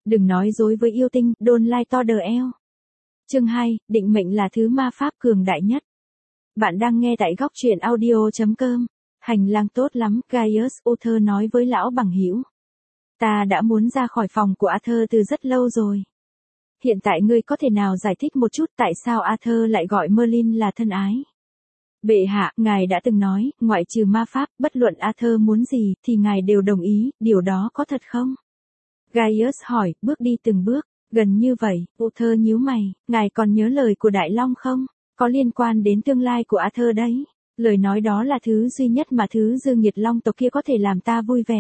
Đừng nói dối với yêu tinh, don't lie to the eo. Chương 2, định mệnh là thứ ma pháp cường đại nhất. Bạn đang nghe tại góc truyện audio.com. Hành lang tốt lắm, Gaius Uther nói với lão bằng hữu. Ta đã muốn ra khỏi phòng của Arthur từ rất lâu rồi. Hiện tại ngươi có thể nào giải thích một chút tại sao Arthur lại gọi Merlin là thân ái? Bệ hạ, ngài đã từng nói, ngoại trừ ma pháp, bất luận Arthur muốn gì thì ngài đều đồng ý, điều đó có thật không? Gaius hỏi, bước đi từng bước, gần như vậy. Uther nhíu mày, ngài còn nhớ lời của Đại Long không? Có liên quan đến tương lai của Arthur đấy. Lời nói đó là thứ duy nhất mà thứ dư nghiệt long tộc kia có thể làm ta vui vẻ.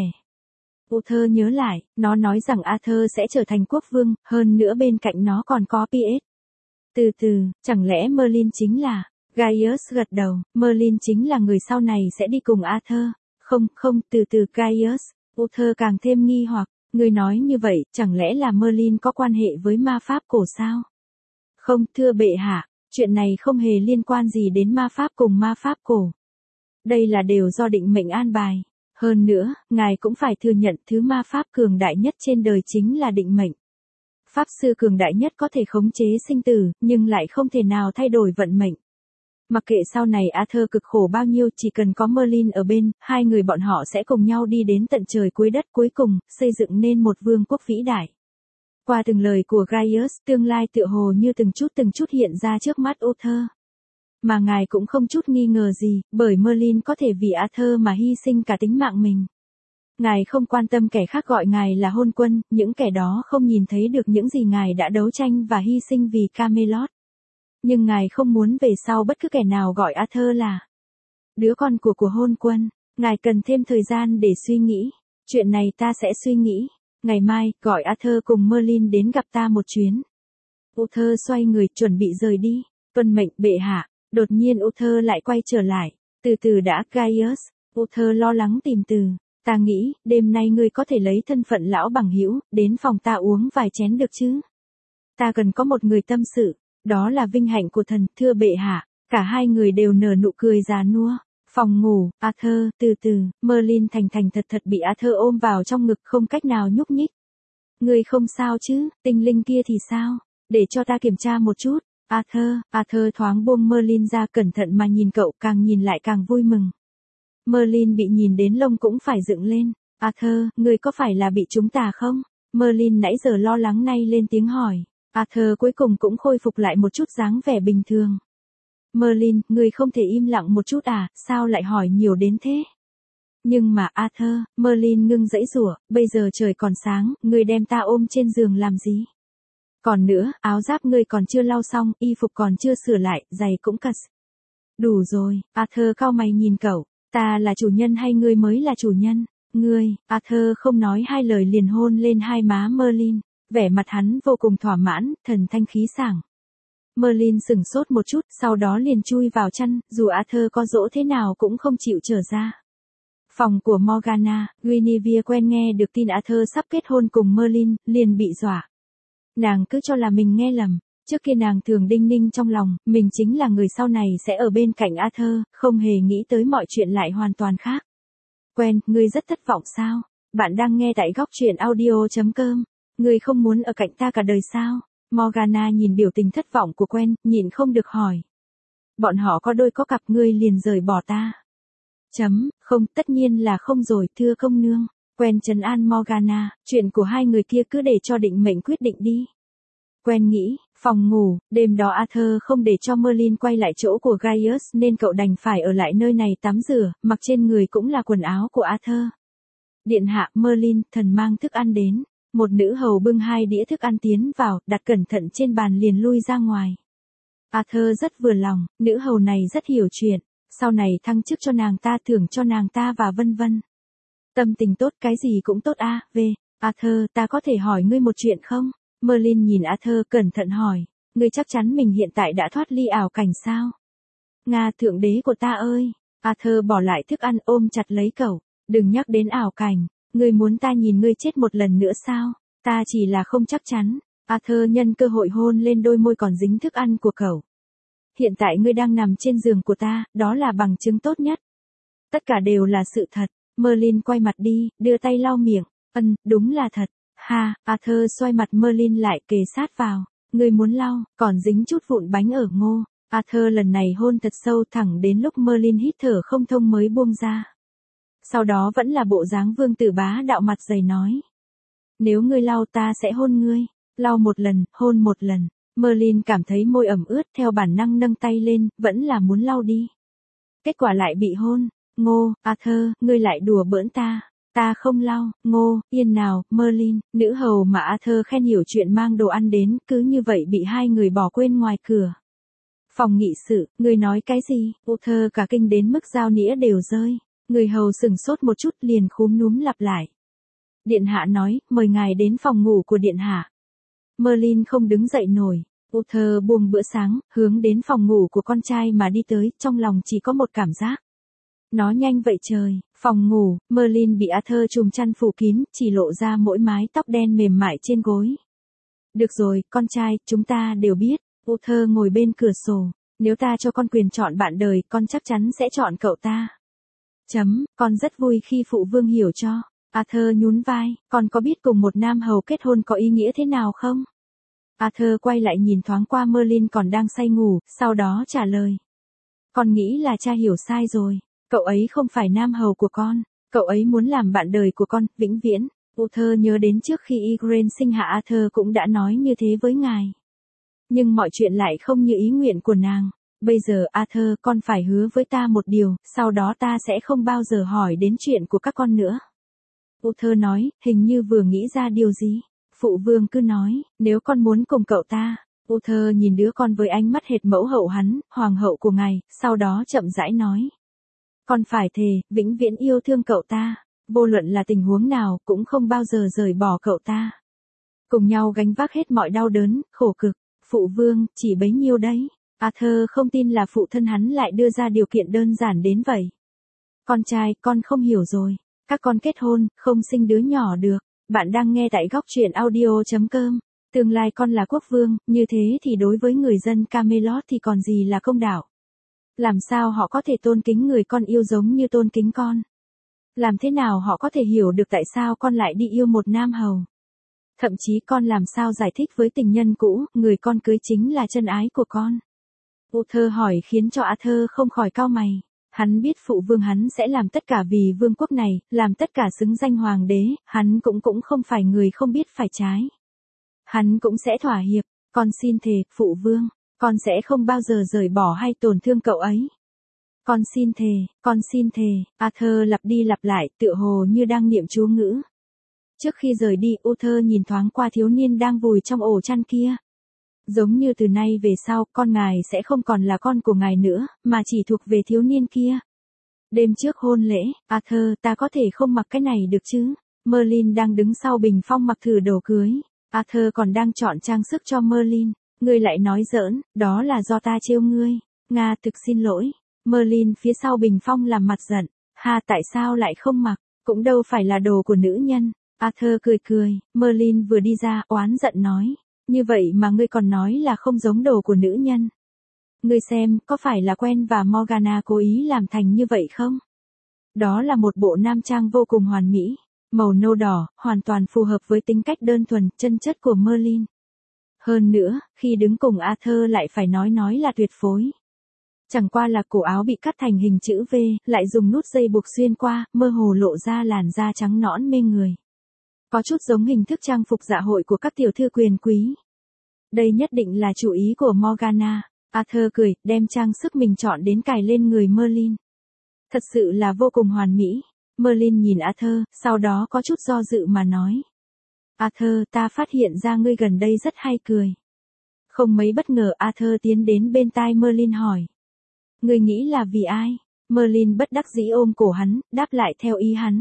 Uther nhớ lại, nó nói rằng Arthur sẽ trở thành quốc vương, hơn nữa bên cạnh nó còn có PS. Từ từ, chẳng lẽ Merlin chính là... Gaius gật đầu, Merlin chính là người sau này sẽ đi cùng Arthur. Không, từ từ Gaius. Uther càng thêm nghi hoặc, người nói như vậy, chẳng lẽ là Merlin có quan hệ với ma pháp cổ sao? Không, thưa bệ hạ, chuyện này không hề liên quan gì đến ma pháp cùng ma pháp cổ. Đây là đều do định mệnh an bài. Hơn nữa, ngài cũng phải thừa nhận thứ ma pháp cường đại nhất trên đời chính là định mệnh. Pháp sư cường đại nhất có thể khống chế sinh tử, nhưng lại không thể nào thay đổi vận mệnh. Mặc kệ sau này Arthur cực khổ bao nhiêu, chỉ cần có Merlin ở bên, hai người bọn họ sẽ cùng nhau đi đến tận trời cuối đất, cuối cùng xây dựng nên một vương quốc vĩ đại. Qua từng lời của Gaius, tương lai tựa hồ như từng chút hiện ra trước mắt Uther. Mà ngài cũng không chút nghi ngờ gì, bởi Merlin có thể vì Arthur mà hy sinh cả tính mạng mình. Ngài không quan tâm kẻ khác gọi ngài là hôn quân, những kẻ đó không nhìn thấy được những gì ngài đã đấu tranh và hy sinh vì Camelot. Nhưng ngài không muốn về sau bất cứ kẻ nào gọi Arthur là đứa con của hôn quân. Ngài cần thêm thời gian để suy nghĩ. Chuyện này ta sẽ suy nghĩ. Ngày mai, gọi Arthur cùng Merlin đến gặp ta một chuyến. Uther xoay người, chuẩn bị rời đi. Tuân mệnh bệ hạ. Đột nhiên Uther lại quay trở lại. Từ từ đã, Gaius. Uther lo lắng tìm từ. Ta nghĩ, đêm nay ngươi có thể lấy thân phận lão bằng hữu, đến phòng ta uống vài chén được chứ? Ta cần có một người tâm sự. Đó là vinh hạnh của thần, thưa bệ hạ. Cả hai người đều nở nụ cười già nua. Phòng ngủ, Arthur, từ từ, Merlin thành thật bị Arthur ôm vào trong ngực, không cách nào nhúc nhích. Ngươi không sao chứ, tinh linh kia thì sao? Để cho ta kiểm tra một chút. Arthur thoáng buông Merlin ra, cẩn thận mà nhìn cậu, càng nhìn lại càng vui mừng. Merlin bị nhìn đến lông cũng phải dựng lên. Arthur, ngươi có phải là bị chúng tà không? Merlin nãy giờ lo lắng nay lên tiếng hỏi. Arthur cuối cùng cũng khôi phục lại một chút dáng vẻ bình thường. Merlin, ngươi không thể im lặng một chút à, sao lại hỏi nhiều đến thế? Nhưng mà Arthur, Merlin ngưng giãy giụa, bây giờ trời còn sáng, ngươi đem ta ôm trên giường làm gì? Còn nữa, áo giáp ngươi còn chưa lau xong, y phục còn chưa sửa lại, giày cũng cật. Đủ rồi, Arthur cau mày nhìn cậu, ta là chủ nhân hay ngươi mới là chủ nhân? Ngươi, Arthur không nói hai lời liền hôn lên hai má Merlin. Vẻ mặt hắn vô cùng thỏa mãn, thần thanh khí sảng. Merlin sửng sốt một chút, sau đó liền chui vào chăn, dù Arthur có dỗ thế nào cũng không chịu trở ra. Phòng của Morgana, Guinevere quen nghe được tin Arthur sắp kết hôn cùng Merlin, liền bị dọa. Nàng cứ cho là mình nghe lầm, trước kia nàng thường đinh ninh trong lòng, mình chính là người sau này sẽ ở bên cạnh Arthur, không hề nghĩ tới mọi chuyện lại hoàn toàn khác. Quen, ngươi rất thất vọng sao? Bạn đang nghe tại góc truyện audio.com. Ngươi không muốn ở cạnh ta cả đời sao? Morgana nhìn biểu tình thất vọng của Quen, nhịn không được hỏi. Bọn họ có đôi có cặp, ngươi liền rời bỏ ta. Không, tất nhiên là không rồi, thưa công nương. Quen trấn an Morgana, chuyện của hai người kia cứ để cho định mệnh quyết định đi. Quen nghĩ, phòng ngủ, đêm đó Arthur không để cho Merlin quay lại chỗ của Gaius nên cậu đành phải ở lại nơi này tắm rửa, mặc trên người cũng là quần áo của Arthur. Điện hạ, Merlin, thần mang thức ăn đến. Một nữ hầu bưng 2 đĩa thức ăn tiến vào, đặt cẩn thận trên bàn liền lui ra ngoài. Arthur rất vừa lòng, nữ hầu này rất hiểu chuyện, sau này thăng chức cho nàng ta, thưởng cho nàng ta và vân vân. Tâm tình tốt, cái gì cũng tốt a. Arthur, ta có thể hỏi ngươi một chuyện không? Merlin nhìn Arthur cẩn thận hỏi, ngươi chắc chắn mình hiện tại đã thoát ly ảo cảnh sao? Nga, thượng đế của ta ơi! Arthur bỏ lại thức ăn ôm chặt lấy cậu, đừng nhắc đến ảo cảnh. Ngươi muốn ta nhìn ngươi chết một lần nữa sao? Ta chỉ là không chắc chắn. Arthur nhân cơ hội hôn lên đôi môi còn dính thức ăn của cậu. Hiện tại ngươi đang nằm trên giường của ta, đó là bằng chứng tốt nhất. Tất cả đều là sự thật. Merlin quay mặt đi, đưa tay lau miệng. Đúng là thật. Ha, Arthur xoay mặt Merlin lại kề sát vào. Ngươi muốn lau, còn dính chút vụn bánh ở ngô. Arthur lần này hôn thật sâu thẳng đến lúc Merlin hít thở không thông mới buông ra. Sau đó vẫn là bộ dáng vương tử bá đạo mặt dày nói. Nếu ngươi lau ta sẽ hôn ngươi. Lau một lần, hôn một lần. Merlin cảm thấy môi ẩm ướt theo bản năng nâng tay lên, vẫn là muốn lau đi. Kết quả lại bị hôn. Ngô, Arthur, ngươi lại đùa bỡn ta. Ta không lau, Ngô, yên nào, Merlin, nữ hầu mà Arthur khen hiểu chuyện mang đồ ăn đến, cứ như vậy bị hai người bỏ quên ngoài cửa. Phòng nghị sự, ngươi nói cái gì? Arthur cả kinh đến mức dao nĩa đều rơi. Người hầu sửng sốt một chút liền khúm núm lặp lại. Điện hạ nói, mời ngài đến phòng ngủ của điện hạ. Merlin không đứng dậy nổi. Arthur buông bữa sáng, hướng đến phòng ngủ của con trai mà đi tới, trong lòng chỉ có một cảm giác. Nó nhanh vậy trời, phòng ngủ, Merlin bị Arthur trùm chăn phủ kín, chỉ lộ ra mỗi mái tóc đen mềm mại trên gối. Được rồi, con trai, chúng ta đều biết. Arthur ngồi bên cửa sổ. Nếu ta cho con quyền chọn bạn đời, con chắc chắn sẽ chọn cậu ta. Con rất vui khi phụ vương hiểu cho. Arthur nhún vai, con có biết cùng một nam hầu kết hôn có ý nghĩa thế nào không? Arthur quay lại nhìn thoáng qua Merlin còn đang say ngủ, sau đó trả lời. Con nghĩ là cha hiểu sai rồi. Cậu ấy không phải nam hầu của con. Cậu ấy muốn làm bạn đời của con, vĩnh viễn. Arthur nhớ đến trước khi Igraine sinh hạ Arthur cũng đã nói như thế với ngài. Nhưng mọi chuyện lại không như ý nguyện của nàng. Bây giờ Arthur, con phải hứa với ta một điều, sau đó ta sẽ không bao giờ hỏi đến chuyện của các con nữa. Arthur nói, hình như vừa nghĩ ra điều gì. Phụ vương cứ nói, nếu con muốn cùng cậu ta. Arthur nhìn đứa con với ánh mắt hệt mẫu hậu hắn, hoàng hậu của ngài, sau đó chậm rãi nói. Con phải thề, vĩnh viễn yêu thương cậu ta. Vô luận là tình huống nào, cũng không bao giờ rời bỏ cậu ta. Cùng nhau gánh vác hết mọi đau đớn, khổ cực. Phụ vương, chỉ bấy nhiêu đấy. Arthur không tin là phụ thân hắn lại đưa ra điều kiện đơn giản đến vậy. Con trai, con không hiểu rồi. Các con kết hôn, không sinh đứa nhỏ được. Bạn đang nghe tại góc truyện audio.com. Tương lai con là quốc vương, như thế thì đối với người dân Camelot thì còn gì là công đạo. Làm sao họ có thể tôn kính người con yêu giống như tôn kính con? Làm thế nào họ có thể hiểu được tại sao con lại đi yêu một nam hầu? Thậm chí con làm sao giải thích với tình nhân cũ, người con cưới chính là chân ái của con? Arthur hỏi khiến cho Arthur không khỏi cau mày. Hắn biết phụ vương hắn sẽ làm tất cả vì vương quốc này, làm tất cả xứng danh hoàng đế, hắn cũng không phải người không biết phải trái. Hắn cũng sẽ thỏa hiệp, con xin thề, phụ vương, con sẽ không bao giờ rời bỏ hay tổn thương cậu ấy. Con xin thề, Arthur lặp đi lặp lại, tựa hồ như đang niệm chú ngữ. Trước khi rời đi, Arthur nhìn thoáng qua thiếu niên đang vùi trong ổ chăn kia. Giống như từ nay về sau, con ngài sẽ không còn là con của ngài nữa, mà chỉ thuộc về thiếu niên kia. Đêm trước hôn lễ, Arthur, ta có thể không mặc cái này được chứ? Merlin đang đứng sau bình phong mặc thử đồ cưới. Arthur còn đang chọn trang sức cho Merlin. Ngươi lại nói giỡn, đó là do ta trêu ngươi. Nga, thực xin lỗi. Merlin phía sau bình phong làm mặt giận. Ha, tại sao lại không mặc? Cũng đâu phải là đồ của nữ nhân. Arthur cười cười. Merlin vừa đi ra, oán giận nói. Như vậy mà ngươi còn nói là không giống đồ của nữ nhân. Ngươi xem, có phải là Quen và Morgana cố ý làm thành như vậy không? Đó là một bộ nam trang vô cùng hoàn mỹ. Màu nâu đỏ, hoàn toàn phù hợp với tính cách đơn thuần, chân chất của Merlin. Hơn nữa, khi đứng cùng Arthur lại phải nói là tuyệt phối. Chẳng qua là cổ áo bị cắt thành hình chữ V, lại dùng nút dây buộc xuyên qua, mơ hồ lộ ra làn da trắng nõn mê người. Có chút giống hình thức trang phục dạ hội của các tiểu thư quyền quý. Đây nhất định là chủ ý của Morgana. Arthur cười, đem trang sức mình chọn đến cài lên người Merlin. Thật sự là vô cùng hoàn mỹ. Merlin nhìn Arthur, sau đó có chút do dự mà nói. Arthur, ta phát hiện ra ngươi gần đây rất hay cười. Không mấy bất ngờ Arthur tiến đến bên tai Merlin hỏi. Ngươi nghĩ là vì ai? Merlin bất đắc dĩ ôm cổ hắn, đáp lại theo ý hắn.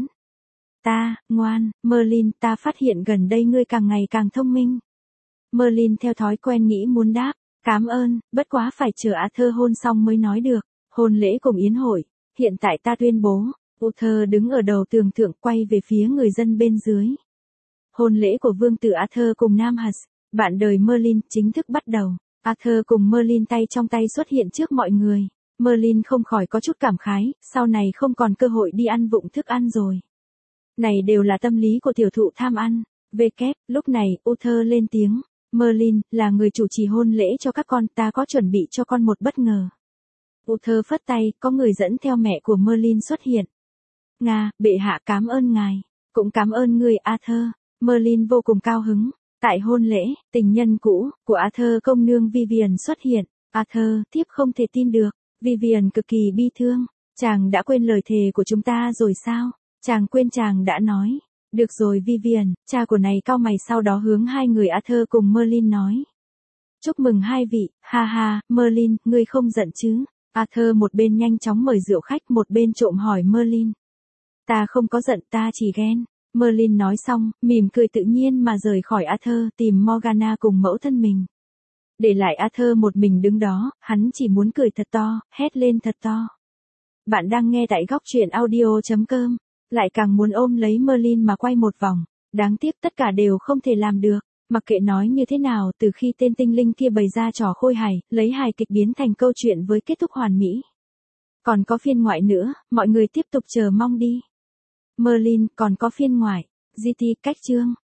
Ta, ngoan, Merlin, ta phát hiện gần đây ngươi càng ngày càng thông minh. Merlin theo thói quen nghĩ muốn đáp, cảm ơn, bất quá phải chờ Arthur hôn xong mới nói được. Hôn lễ cùng yến hội, hiện tại ta tuyên bố. Arthur đứng ở đầu tường thượng quay về phía người dân bên dưới. Hôn lễ của vương tử Arthur cùng Nam Hạt, bạn đời Merlin, chính thức bắt đầu. Arthur cùng Merlin tay trong tay xuất hiện trước mọi người. Merlin không khỏi có chút cảm khái, sau này không còn cơ hội đi ăn vụng thức ăn rồi. Này đều là tâm lý của tiểu thụ tham ăn. Lúc này, Uther lên tiếng. Merlin, là người chủ trì hôn lễ cho các con, ta có chuẩn bị cho con một bất ngờ. Uther phất tay, có người dẫn theo mẹ của Merlin xuất hiện. Bệ hạ cảm ơn ngài. Cũng cảm ơn người Arthur. Merlin vô cùng cao hứng. Tại hôn lễ, tình nhân cũ của Arthur công nương Vivian xuất hiện. Arthur, thiếp không thể tin được. Vivian cực kỳ bi thương. Chàng đã quên lời thề của chúng ta rồi sao? Chàng quên chàng đã nói. Được rồi Vivian, cha của này cau mày sau đó hướng hai người Arthur cùng Merlin nói. Chúc mừng hai vị, ha ha, Merlin, ngươi không giận chứ? Arthur một bên nhanh chóng mời rượu khách một bên trộm hỏi Merlin. Ta không có giận, ta chỉ ghen. Merlin nói xong, mỉm cười tự nhiên mà rời khỏi Arthur tìm Morgana cùng mẫu thân mình. Để lại Arthur một mình đứng đó, hắn chỉ muốn cười thật to, hét lên thật to. Bạn đang nghe tại góc truyện audio.com. Lại càng muốn ôm lấy Merlin mà quay một vòng. Đáng tiếc tất cả đều không thể làm được. Mặc kệ nói như thế nào, từ khi tên tinh linh kia bày ra trò khôi hài, lấy hài kịch biến thành câu chuyện với kết thúc hoàn mỹ. Còn có phiên ngoại nữa, mọi người tiếp tục chờ mong đi. Merlin, còn có phiên ngoại. GT cách chương.